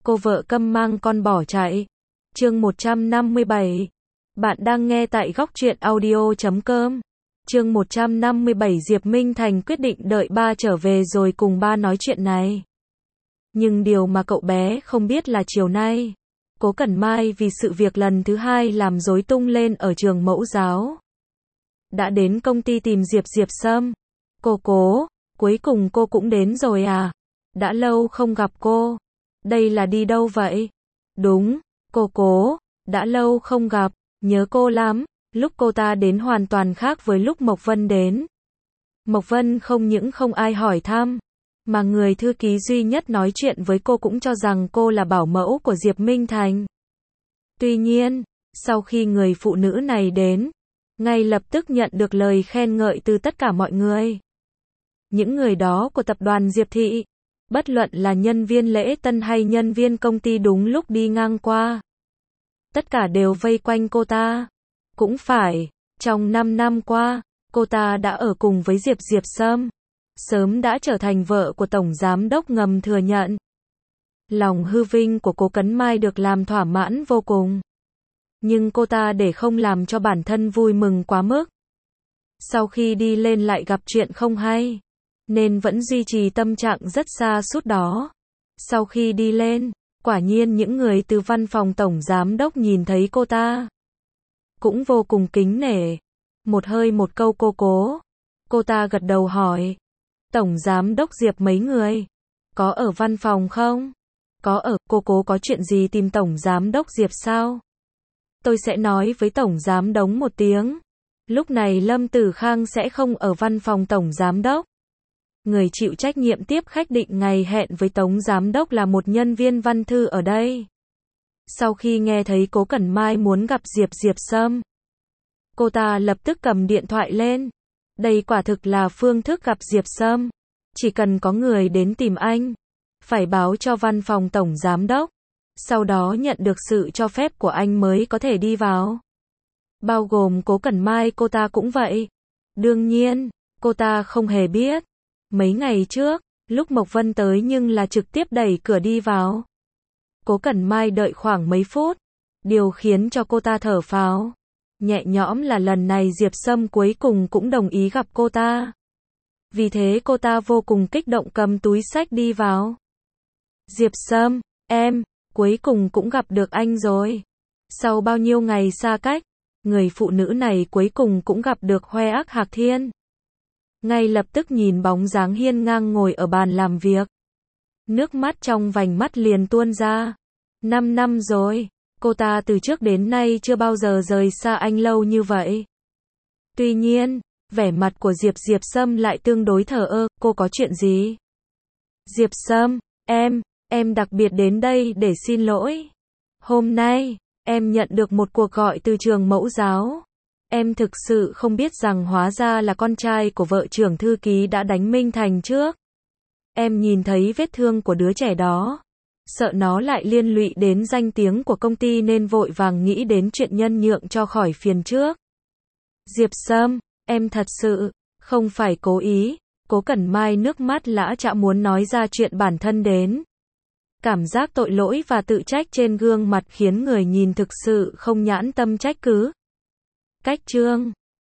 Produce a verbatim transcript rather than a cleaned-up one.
cô vợ câm mang con bỏ chạy. Chương một trăm năm mươi bảy. Bạn đang nghe tại góc truyện audio chấm com. Chương một trăm năm mươi bảy Diệp Minh Thành quyết định đợi ba trở về rồi cùng ba nói chuyện này. Nhưng điều mà cậu bé không biết là chiều nay, Cố Cẩn Mai vì sự việc lần thứ hai làm rối tung lên ở trường mẫu giáo, đã đến công ty tìm Diệp Diệp Sâm. Cô Cố, cuối cùng cô cũng đến rồi à? Đã lâu không gặp cô. Đây là đi đâu vậy? Đúng, cô Cố, đã lâu không gặp, nhớ cô lắm. Lúc cô ta đến hoàn toàn khác với lúc Mộc Vân đến. Mộc Vân không những không ai hỏi thăm, mà người thư ký duy nhất nói chuyện với cô cũng cho rằng cô là bảo mẫu của Diệp Minh Thành. Tuy nhiên, sau khi người phụ nữ này đến, ngay lập tức nhận được lời khen ngợi từ tất cả mọi người. Những người đó của tập đoàn Diệp Thị, bất luận là nhân viên lễ tân hay nhân viên công ty đúng lúc đi ngang qua, tất cả đều vây quanh cô ta. Cũng phải, trong năm năm qua, cô ta đã ở cùng với Diệp Diệp Sâm, sớm đã trở thành vợ của Tổng Giám Đốc ngầm thừa nhận. Lòng hư vinh của Cố Cẩn Mai được làm thỏa mãn vô cùng. Nhưng cô ta để không làm cho bản thân vui mừng quá mức. Sau khi đi lên lại gặp chuyện không hay, nên vẫn duy trì tâm trạng rất sa sút đó. Sau khi đi lên, quả nhiên những người từ văn phòng Tổng Giám Đốc nhìn thấy cô ta cũng vô cùng kính nể. Một hơi một câu cô Cố. Cô ta gật đầu hỏi. Tổng Giám Đốc Diệp mấy người? Có ở văn phòng không? Có ở. Cô Cố có chuyện gì tìm Tổng Giám Đốc Diệp sao? Tôi sẽ nói với Tổng Giám Đốc một tiếng. Lúc này Lâm Tử Khang sẽ không ở văn phòng Tổng Giám Đốc. Người chịu trách nhiệm tiếp khách định ngày hẹn với Tổng Giám Đốc là một nhân viên văn thư ở đây. Sau khi nghe thấy Cố Cẩn Mai muốn gặp Diệp Diệp Sâm, cô ta lập tức cầm điện thoại lên. Đây quả thực là phương thức gặp Diệp Sâm. Chỉ cần có người đến tìm anh, phải báo cho văn phòng Tổng Giám Đốc, sau đó nhận được sự cho phép của anh mới có thể đi vào. Bao gồm Cố Cẩn Mai cô ta cũng vậy. Đương nhiên, cô ta không hề biết. Mấy ngày trước, lúc Mộc Vân tới nhưng là trực tiếp đẩy cửa đi vào. Cố Cẩn Mai đợi khoảng mấy phút. Điều khiến cho cô ta thở phào nhẹ nhõm là lần này Diệp Sâm cuối cùng cũng đồng ý gặp cô ta. Vì thế cô ta vô cùng kích động cầm túi xách đi vào. Diệp Sâm, em, cuối cùng cũng gặp được anh rồi. Sau bao nhiêu ngày xa cách, người phụ nữ này cuối cùng cũng gặp được Hoe Ác Hạc Thiên. Ngay lập tức nhìn bóng dáng hiên ngang ngồi ở bàn làm việc. Nước mắt trong vành mắt liền tuôn ra. Năm năm rồi, cô ta từ trước đến nay chưa bao giờ rời xa anh lâu như vậy. Tuy nhiên, vẻ mặt của Diệp Diệp Sâm lại tương đối thờ ơ. Cô có chuyện gì? Diệp Sâm, em, em đặc biệt đến đây để xin lỗi. Hôm nay, em nhận được một cuộc gọi từ trường mẫu giáo. Em thực sự không biết rằng hóa ra là con trai của vợ trưởng thư ký đã đánh Minh Thành trước. Em nhìn thấy vết thương của đứa trẻ đó, sợ nó lại liên lụy đến danh tiếng của công ty nên vội vàng nghĩ đến chuyện nhân nhượng cho khỏi phiền trước. Diệp Sâm, em thật sự không phải cố ý. Cố Cẩn Mai nước mắt lã chã muốn nói ra chuyện bản thân đến. Cảm giác tội lỗi và tự trách trên gương mặt khiến người nhìn thực sự không nhãn tâm trách cứ. Cách chương